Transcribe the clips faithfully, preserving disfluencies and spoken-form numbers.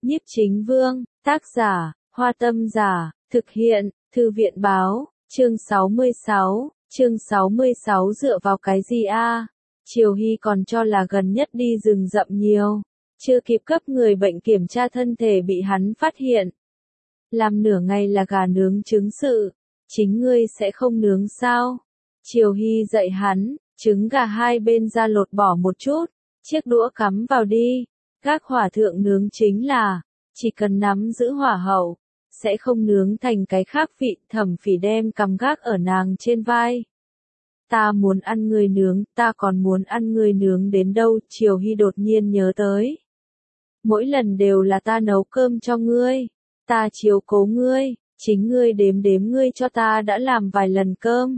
Nhiếp Chính Vương, tác giả, Hoa Tâm Giả, thực hiện, Thư viện báo, chương sáu mươi sáu, chương sáu mươi sáu dựa vào cái gì a? Triều Hy còn cho là gần nhất đi rừng rậm nhiều, chưa kịp cấp người bệnh kiểm tra thân thể bị hắn phát hiện. Làm nửa ngày là gà nướng trứng sự, chính ngươi sẽ không nướng sao? Triều Hy dạy hắn, trứng gà hai bên ra lột bỏ một chút, chiếc đũa cắm vào đi, gác hỏa thượng nướng chính là, chỉ cần nắm giữ hỏa hậu, sẽ không nướng thành cái khác vị. Thẩm Phỉ đem cằm gác ở nàng trên vai. Ta muốn ăn ngươi nướng, ta còn muốn ăn ngươi nướng đến đâu? Triều Hy đột nhiên nhớ tới. Mỗi lần đều là ta nấu cơm cho ngươi, ta chiếu cố ngươi, chính ngươi đếm đếm ngươi cho ta đã làm vài lần cơm.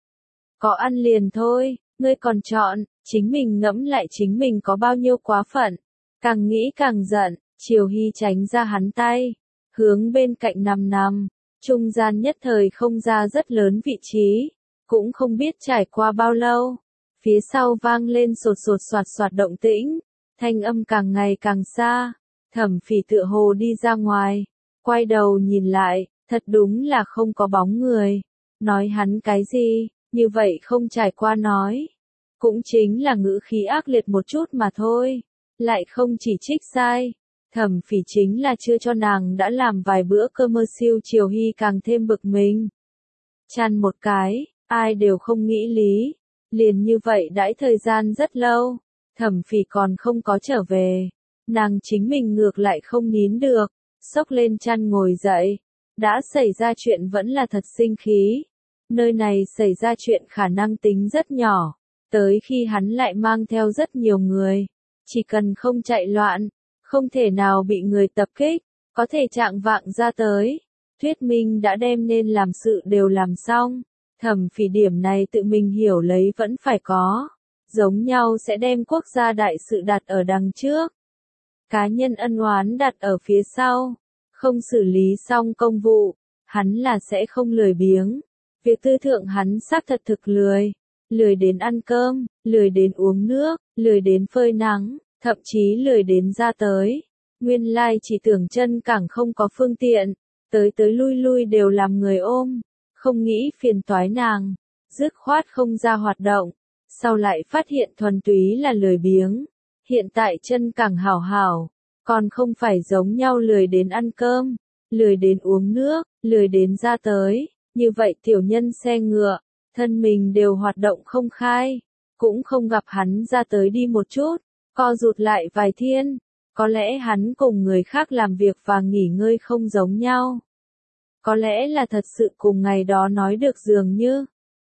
Có ăn liền thôi, ngươi còn chọn, chính mình ngẫm lại chính mình có bao nhiêu quá phận. Càng nghĩ càng giận, Triều Hy tránh ra hắn tay, hướng bên cạnh nằm nằm, trung gian nhất thời không ra rất lớn vị trí, cũng không biết trải qua bao lâu. Phía sau vang lên sột sột soạt soạt động tĩnh, thanh âm càng ngày càng xa. Thẩm Phỉ tựa hồ đi ra ngoài, quay đầu nhìn lại, thật đúng là không có bóng người. Nói hắn cái gì, như vậy không trải qua nói. Cũng chính là ngữ khí ác liệt một chút mà thôi, lại không chỉ trích sai. Thẩm Phỉ chính là chưa cho nàng đã làm vài bữa cơm mơ siêu. Triều Hy càng thêm bực mình. Chăn một cái, ai đều không nghĩ lý. Liền như vậy đãi thời gian rất lâu, Thẩm Phỉ còn không có trở về. Nàng chính mình ngược lại không nín được, xốc lên chăn ngồi dậy. Đã xảy ra chuyện vẫn là thật sinh khí. Nơi này xảy ra chuyện khả năng tính rất nhỏ. Tới khi hắn lại mang theo rất nhiều người. Chỉ cần không chạy loạn, không thể nào bị người tập kích, có thể trạng vạng ra tới. Thuyết minh đã đem nên làm sự đều làm xong. Thẩm Phỉ điểm này tự mình hiểu lấy vẫn phải có. Giống nhau sẽ đem quốc gia đại sự đặt ở đằng trước. Cá nhân ân oán đặt ở phía sau. Không xử lý xong công vụ, hắn là sẽ không lười biếng. Việc tư thượng hắn xác thật thực lười. Lười đến ăn cơm, lười đến uống nước, lười đến phơi nắng, thậm chí lười đến ra tới. Nguyên lai chỉ tưởng chân càng không có phương tiện, tới tới lui lui đều làm người ôm, không nghĩ phiền toái nàng, dứt khoát không ra hoạt động. Sau lại phát hiện thuần túy là lười biếng. Hiện tại chân càng hảo hảo, còn không phải giống nhau lười đến ăn cơm, lười đến uống nước, lười đến ra tới. Như vậy tiểu nhân xe ngựa, thân mình đều hoạt động không khai, cũng không gặp hắn ra tới đi một chút, co rụt lại vài thiên. Có lẽ hắn cùng người khác làm việc và nghỉ ngơi không giống nhau. Có lẽ là thật sự cùng ngày đó nói được dường như.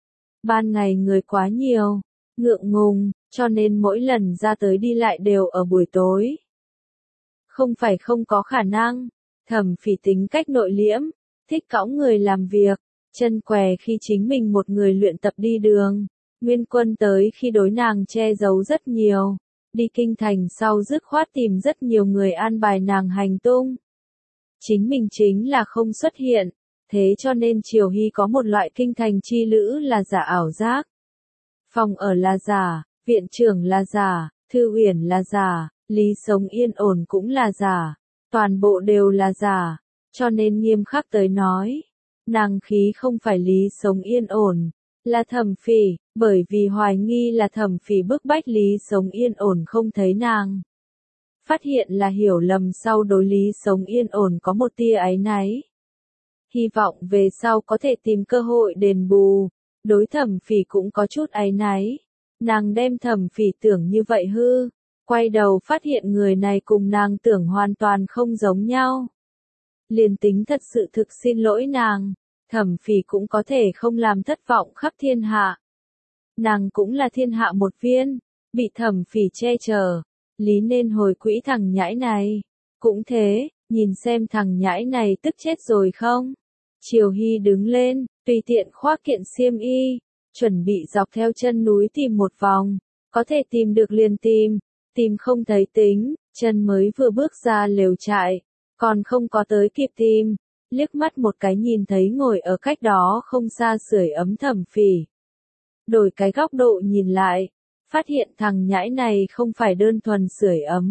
Ban ngày người quá nhiều, ngượng ngùng, cho nên mỗi lần ra tới đi lại đều ở buổi tối. Không phải không có khả năng, Thẩm Phỉ tính cách nội liễm, thích cõng người làm việc, chân què khi chính mình một người luyện tập đi đường. Nguyên Quân tới khi đối nàng che giấu rất nhiều. Đi kinh thành sau dứt khoát tìm rất nhiều người an bài nàng hành tung. Chính mình chính là không xuất hiện, thế cho nên Triều Hy có một loại kinh thành chi lữ là giả ảo giác. Phòng ở là giả, viện trưởng là giả, Thư Uyển là giả, lý sống yên ổn cũng là giả, toàn bộ đều là giả, cho nên nghiêm khắc tới nói, nàng khí không phải lý sống yên ổn, là Thẩm Phỉ, bởi vì hoài nghi là Thẩm Phỉ bức bách lý sống yên ổn không thấy nàng. Phát hiện là hiểu lầm sau đối lý sống yên ổn có một tia áy náy. Hy vọng về sau có thể tìm cơ hội đền bù, đối Thẩm Phỉ cũng có chút áy náy. Nàng đem Thẩm Phỉ tưởng như vậy hư, quay đầu phát hiện người này cùng nàng tưởng hoàn toàn không giống nhau. Liền tính thật sự thực xin lỗi nàng, Thẩm Phỉ cũng có thể không làm thất vọng khắp thiên hạ. Nàng cũng là thiên hạ một viên, bị Thẩm Phỉ che chở, lý nên hồi quỹ thằng nhãi này. Cũng thế, nhìn xem thằng nhãi này tức chết rồi không? Triều Hy đứng lên, tùy tiện khoác kiện xiêm y, chuẩn bị dọc theo chân núi tìm một vòng, có thể tìm được liền tìm, tìm không thấy tính, chân mới vừa bước ra lều trại, còn không có tới kịp tìm, liếc mắt một cái nhìn thấy ngồi ở cách đó không xa sưởi ấm Thẩm Phỉ. Đổi cái góc độ nhìn lại, phát hiện thằng nhãi này không phải đơn thuần sưởi ấm,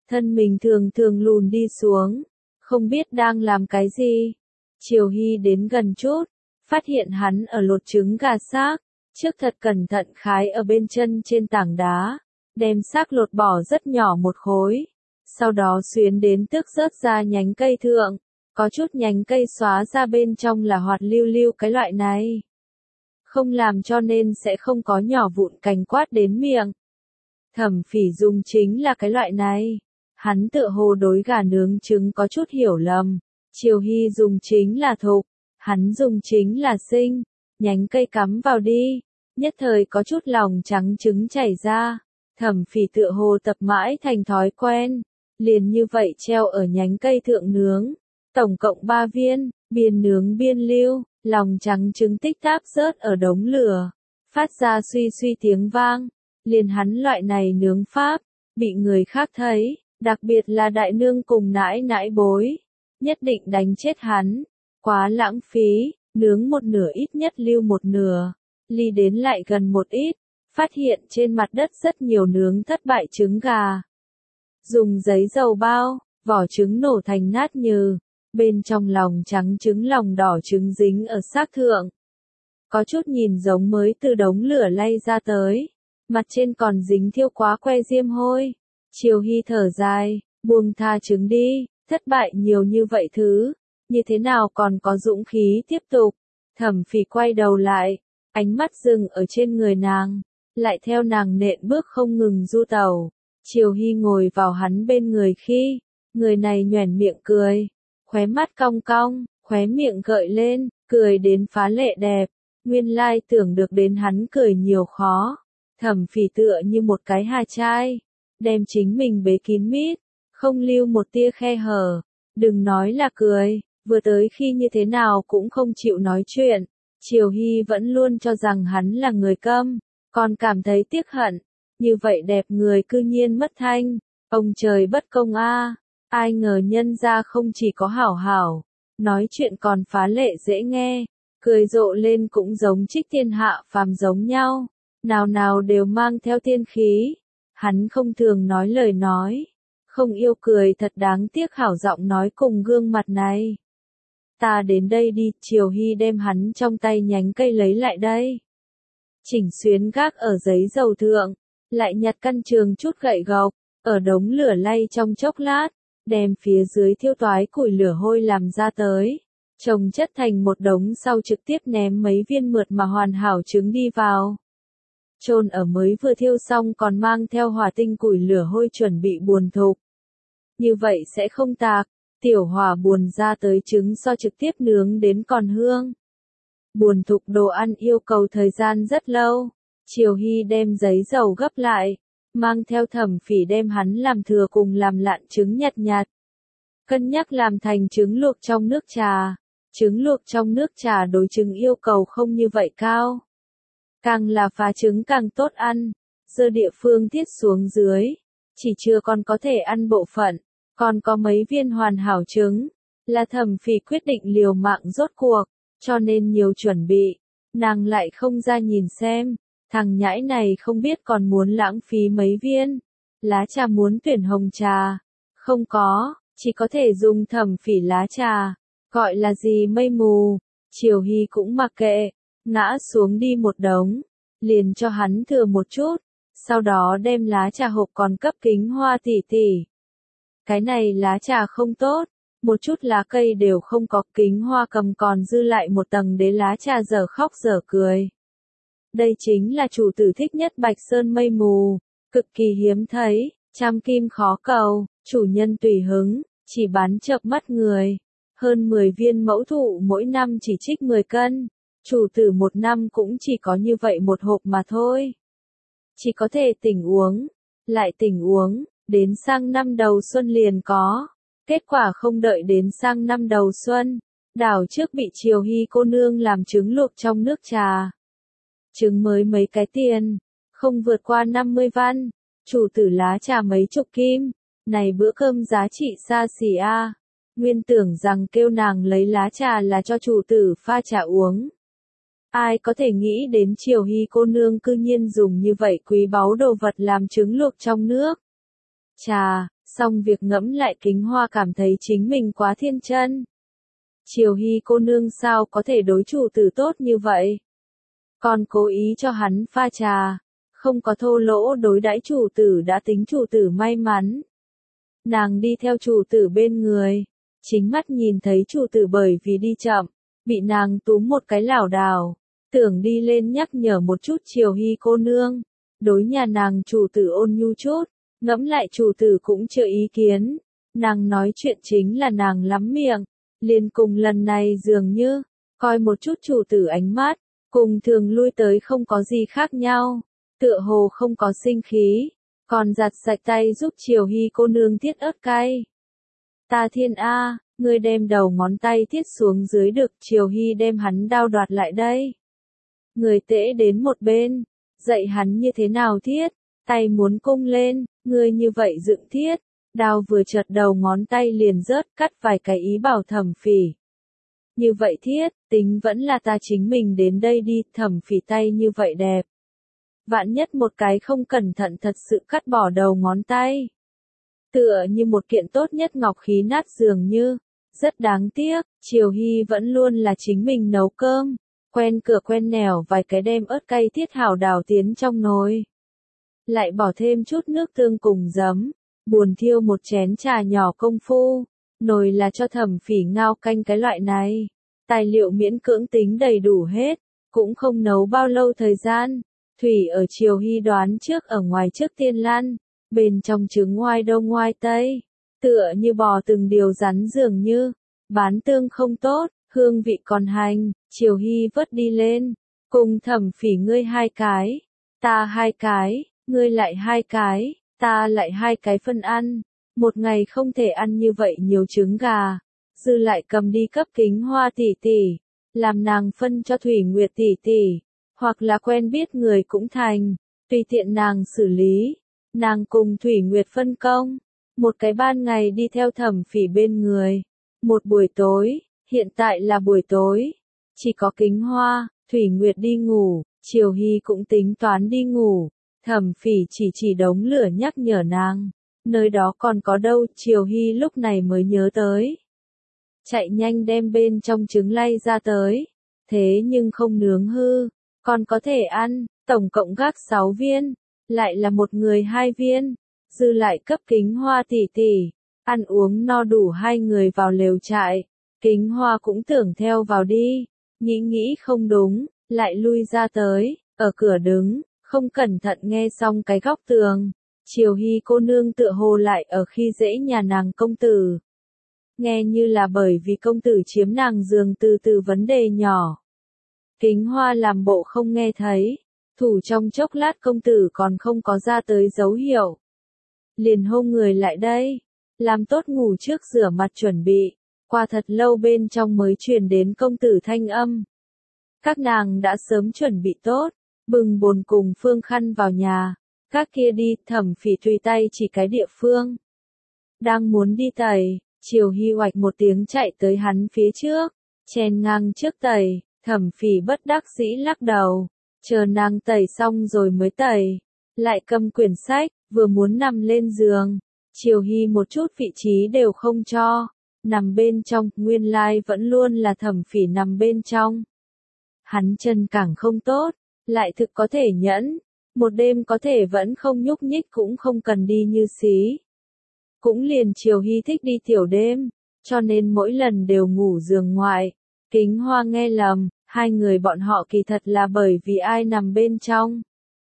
thân mình thường thường lùn đi xuống, không biết đang làm cái gì. Triều Hy đến gần chút, phát hiện hắn ở lột trứng gà xác, trước thật cẩn thận khái ở bên chân trên tảng đá, đem xác lột bỏ rất nhỏ một khối, sau đó xuyến đến tước rớt ra nhánh cây thượng, có chút nhánh cây xóa ra bên trong là hoạt lưu lưu cái loại này. Không làm cho nên sẽ không có nhỏ vụn cành quát đến miệng. Thẩm Phỉ dùng chính là cái loại này. Hắn tựa hồ đối gà nướng trứng có chút hiểu lầm. Triều Hy dùng chính là thục, hắn dùng chính là sinh. Nhánh cây cắm vào đi, nhất thời có chút lòng trắng trứng chảy ra. Thẩm Phỉ tựa hồ tập mãi thành thói quen, liền như vậy treo ở nhánh cây thượng nướng. Tổng cộng ba viên, biên nướng biên lưu, lòng trắng trứng tích tắc rớt ở đống lửa, phát ra suy suy tiếng vang. Liền hắn loại này nướng pháp, bị người khác thấy, đặc biệt là đại nương cùng nãi nãi bối, nhất định đánh chết hắn. Quá lãng phí, nướng một nửa ít nhất lưu một nửa, ly đến lại gần một ít, phát hiện trên mặt đất rất nhiều nướng thất bại trứng gà. Dùng giấy dầu bao, vỏ trứng nổ thành nát nhừ, bên trong lòng trắng trứng lòng đỏ trứng dính ở xác thượng. Có chút nhìn giống mới từ đống lửa lay ra tới, mặt trên còn dính thiêu quá que diêm hôi. Triều Hy thở dài, buông tha trứng đi, thất bại nhiều như vậy thứ, như thế nào còn có dũng khí tiếp tục. Thẩm Phỉ quay đầu lại, ánh mắt dừng ở trên người nàng, lại theo nàng nện bước không ngừng du tẩu. Triều Hy ngồi vào hắn bên người khi, người này nhoẻn miệng cười, khóe mắt cong cong, khóe miệng gợi lên, cười đến phá lệ đẹp. Nguyên lai tưởng được đến hắn cười nhiều khó. Thẩm Phỉ tựa như một cái hà chai, đem chính mình bế kín mít, không lưu một tia khe hở. Đừng nói là cười, vừa tới khi như thế nào cũng không chịu nói chuyện. Triều Hy vẫn luôn cho rằng hắn là người câm, còn cảm thấy tiếc hận. Như vậy đẹp người cư nhiên mất thanh, ông trời bất công a. Ai ngờ nhân gia không chỉ có hảo hảo, nói chuyện còn phá lệ dễ nghe, cười rộ lên cũng giống trích thiên hạ phàm giống nhau, nào nào đều mang theo tiên khí. Hắn không thường nói lời nói, không yêu cười thật đáng tiếc hảo giọng nói cùng gương mặt này. Ta đến đây đi, Triều Hy đem hắn trong tay nhánh cây lấy lại đây. Chỉnh xuyến gác ở giấy dầu thượng, lại nhặt căn trường chút gậy gộc, ở đống lửa lay trong chốc lát, đem phía dưới thiêu toái củi lửa hôi làm ra tới, chồng chất thành một đống sau trực tiếp ném mấy viên mượt mà hoàn hảo trứng đi vào. Chôn ở mới vừa thiêu xong còn mang theo hỏa tinh củi lửa hôi chuẩn bị buồn thục. Như vậy sẽ không tạc, tiểu hỏa buồn ra tới trứng so trực tiếp nướng đến còn hương. Buồn thục đồ ăn yêu cầu thời gian rất lâu. Triều Hy đem giấy dầu gấp lại, mang theo Thẩm Phỉ đem hắn làm thừa cùng làm lạn trứng nhặt nhặt. Cân nhắc làm thành trứng luộc trong nước trà. Trứng luộc trong nước trà đối trứng yêu cầu không như vậy cao. Càng là phá trứng càng tốt ăn, dơ địa phương tiết xuống dưới, chỉ chưa còn có thể ăn bộ phận, còn có mấy viên hoàn hảo trứng, là Thẩm Phỉ quyết định liều mạng rốt cuộc, cho nên nhiều chuẩn bị, nàng lại không ra nhìn xem, thằng nhãi này không biết còn muốn lãng phí mấy viên, lá trà muốn tuyển hồng trà, không có, chỉ có thể dùng Thẩm Phỉ lá trà, gọi là gì mây mù. Triều Hy cũng mặc kệ, ngã xuống đi một đống, liền cho hắn thừa một chút, sau đó đem lá trà hộp còn cấp Kính Hoa tỷ tỷ. Cái này lá trà không tốt, một chút lá cây đều không có. Kính Hoa cầm còn dư lại một tầng đế lá trà dở khóc dở cười. Đây chính là chủ tử thích nhất Bạch Sơn mây mù, cực kỳ hiếm thấy, trăm kim khó cầu, chủ nhân tùy hứng, chỉ bán chợp mắt người. Hơn mười viên mẫu thụ mỗi năm chỉ trích mười cân, chủ tử một năm cũng chỉ có như vậy một hộp mà thôi. Chỉ có thể tỉnh uống, lại tỉnh uống, đến sang năm đầu xuân liền có. Kết quả không đợi đến sang năm đầu xuân, đảo trước bị Triều Hy cô nương làm trứng luộc trong nước trà. Trứng mới mấy cái tiền, không vượt qua năm mươi văn, chủ tử lá trà mấy chục kim, này bữa cơm giá trị xa xỉ a. Nguyên tưởng rằng kêu nàng lấy lá trà là cho chủ tử pha trà uống. Ai có thể nghĩ đến Triều Hy cô nương cư nhiên dùng như vậy quý báu đồ vật làm trứng luộc trong nước. Trà, Xong việc ngẫm lại Kính Hoa cảm thấy chính mình quá thiên chân. Triều Hy cô nương sao có thể đối chủ tử tốt như vậy? Còn cố ý cho hắn pha trà, không có thô lỗ đối đãi chủ tử đã tính chủ tử may mắn. Nàng đi theo chủ tử bên người, chính mắt nhìn thấy chủ tử bởi vì đi chậm, bị nàng túm một cái lảo đảo, tưởng đi lên nhắc nhở một chút Triều Hy cô nương, đối nhà nàng chủ tử ôn nhu chút, ngẫm lại chủ tử cũng chưa ý kiến, nàng nói chuyện chính là nàng lắm miệng, liền cùng lần này dường như, coi một chút chủ tử ánh mắt, cùng thường lui tới không có gì khác nhau, tựa hồ không có sinh khí, còn giặt sạch tay giúp Triều Hy cô nương thiết ớt cay. Ta thiên A, ngươi đem đầu ngón tay thiết xuống dưới được Triều Hy đem hắn đao đoạt lại đây. Người tễ đến một bên, dạy hắn như thế nào thiết, tay muốn cung lên, ngươi như vậy dựng thiết, đao vừa chợt đầu ngón tay liền rớt cắt vài cái ý bảo Thẩm Phỉ. Như vậy thiết, tính vẫn là ta chính mình đến đây đi, Thẩm Phỉ tay như vậy đẹp. Vạn nhất một cái không cẩn thận thật sự cắt bỏ đầu ngón tay. Tựa như một kiện tốt nhất ngọc khí nát dường như, rất đáng tiếc, Triều Hy vẫn luôn là chính mình nấu cơm, quen cửa quen nẻo vài cái đem ớt cay thiết hảo đảo tiến trong nồi. Lại bỏ thêm chút nước tương cùng giấm, buồn thiêu một chén trà nhỏ công phu, nồi là cho Thẩm Phỉ ngao canh cái loại này. Tài liệu miễn cưỡng tính đầy đủ hết, cũng không nấu bao lâu thời gian. Thủy ở Triều Hy đoán trước ở ngoài trước tiên lăn, bên trong trứng ngoai đông ngoai tây, tựa như bò từng điều rắn dường như, bán tương không tốt, hương vị còn hành, Triều Hy vớt đi lên, cùng Thẩm Phỉ ngươi hai cái, ta hai cái, ngươi lại hai cái, ta lại hai cái phân ăn, một ngày không thể ăn như vậy nhiều trứng gà, dư lại cầm đi cấp Kính Hoa tỷ tỷ, làm nàng phân cho Thủy Nguyệt tỷ tỷ. Hoặc là quen biết người cũng thành, tùy tiện nàng xử lý, nàng cùng Thủy Nguyệt phân công, một cái ban ngày đi theo Thẩm Phỉ bên người, một buổi tối, hiện tại là buổi tối, chỉ có Kính Hoa, Thủy Nguyệt đi ngủ, Triều Hy cũng tính toán đi ngủ, Thẩm Phỉ chỉ chỉ đống lửa nhắc nhở nàng, nơi đó còn có đâu, Triều Hy lúc này mới nhớ tới. Chạy nhanh đem bên trong trứng lay ra tới, thế nhưng không nướng hư. Còn có thể ăn, tổng cộng gác sáu viên, lại là một người hai viên, dư lại cấp Kính Hoa tỷ tỷ, ăn uống no đủ hai người vào lều trại, Kính Hoa cũng tưởng theo vào đi, nghĩ nghĩ không đúng, lại lui ra tới, ở cửa đứng, không cẩn thận nghe xong cái góc tường, Triều Hy cô nương tựa hồ lại ở khi dễ nhà nàng công tử. Nghe như là bởi vì công tử chiếm nàng giường từ từ vấn đề nhỏ. Kính Hoa làm bộ không nghe thấy, thủ trong chốc lát công tử còn không có ra tới dấu hiệu. Liền hô người lại đây, làm tốt ngủ trước rửa mặt chuẩn bị, qua thật lâu bên trong mới truyền đến công tử thanh âm. Các nàng đã sớm chuẩn bị tốt, bừng bồn cùng Phương Khăn vào nhà, các kia đi, Thẩm Phỉ tùy tay chỉ cái địa phương. Đang muốn đi tẩy, Triều Hy oạch một tiếng chạy tới hắn phía trước, chèn ngang trước tẩy. Thẩm Phỉ bất đắc dĩ lắc đầu, chờ nàng tẩy xong rồi mới tẩy, lại cầm quyển sách, vừa muốn nằm lên giường, Triều Hy một chút vị trí đều không cho, nằm bên trong, nguyên lai vẫn luôn là Thẩm Phỉ nằm bên trong. Hắn chân càng không tốt, lại thực có thể nhẫn, một đêm có thể vẫn không nhúc nhích cũng không cần đi như xí. Cũng liền Triều Hy thích đi tiểu đêm, cho nên mỗi lần đều ngủ giường ngoại. Kính Hoa nghe lầm, hai người bọn họ kỳ thật là bởi vì ai nằm bên trong.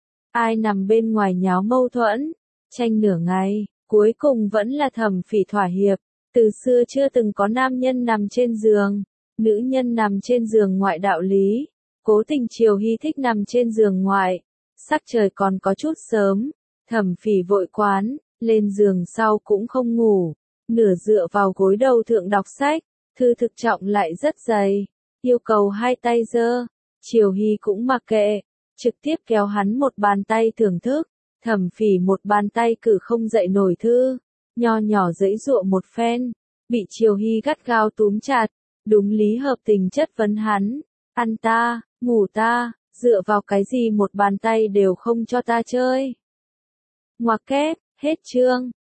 Ai nằm bên ngoài nháo mâu thuẫn, tranh nửa ngày, cuối cùng vẫn là Thẩm Phỉ thỏa hiệp. Từ xưa chưa từng có nam nhân nằm trên giường, nữ nhân nằm trên giường ngoại đạo lý. Cố tình Triều Hy thích nằm trên giường ngoại, sắc trời còn có chút sớm, Thẩm Phỉ vội quán, lên giường sau cũng không ngủ, nửa dựa vào gối đầu thượng đọc sách. Thư thực trọng lại rất dày, yêu cầu hai tay giơ, Triều Hy cũng mặc kệ, trực tiếp kéo hắn một bàn tay thưởng thức, Thẩm Phỉ một bàn tay cử không dậy nổi thư, nho nhỏ giãy giụa một phen, bị Triều Hy gắt gao túm chặt, đúng lý hợp tình chất vấn hắn, ăn ta, ngủ ta, dựa vào cái gì một bàn tay đều không cho ta chơi. Ngoặc kép, hết chương.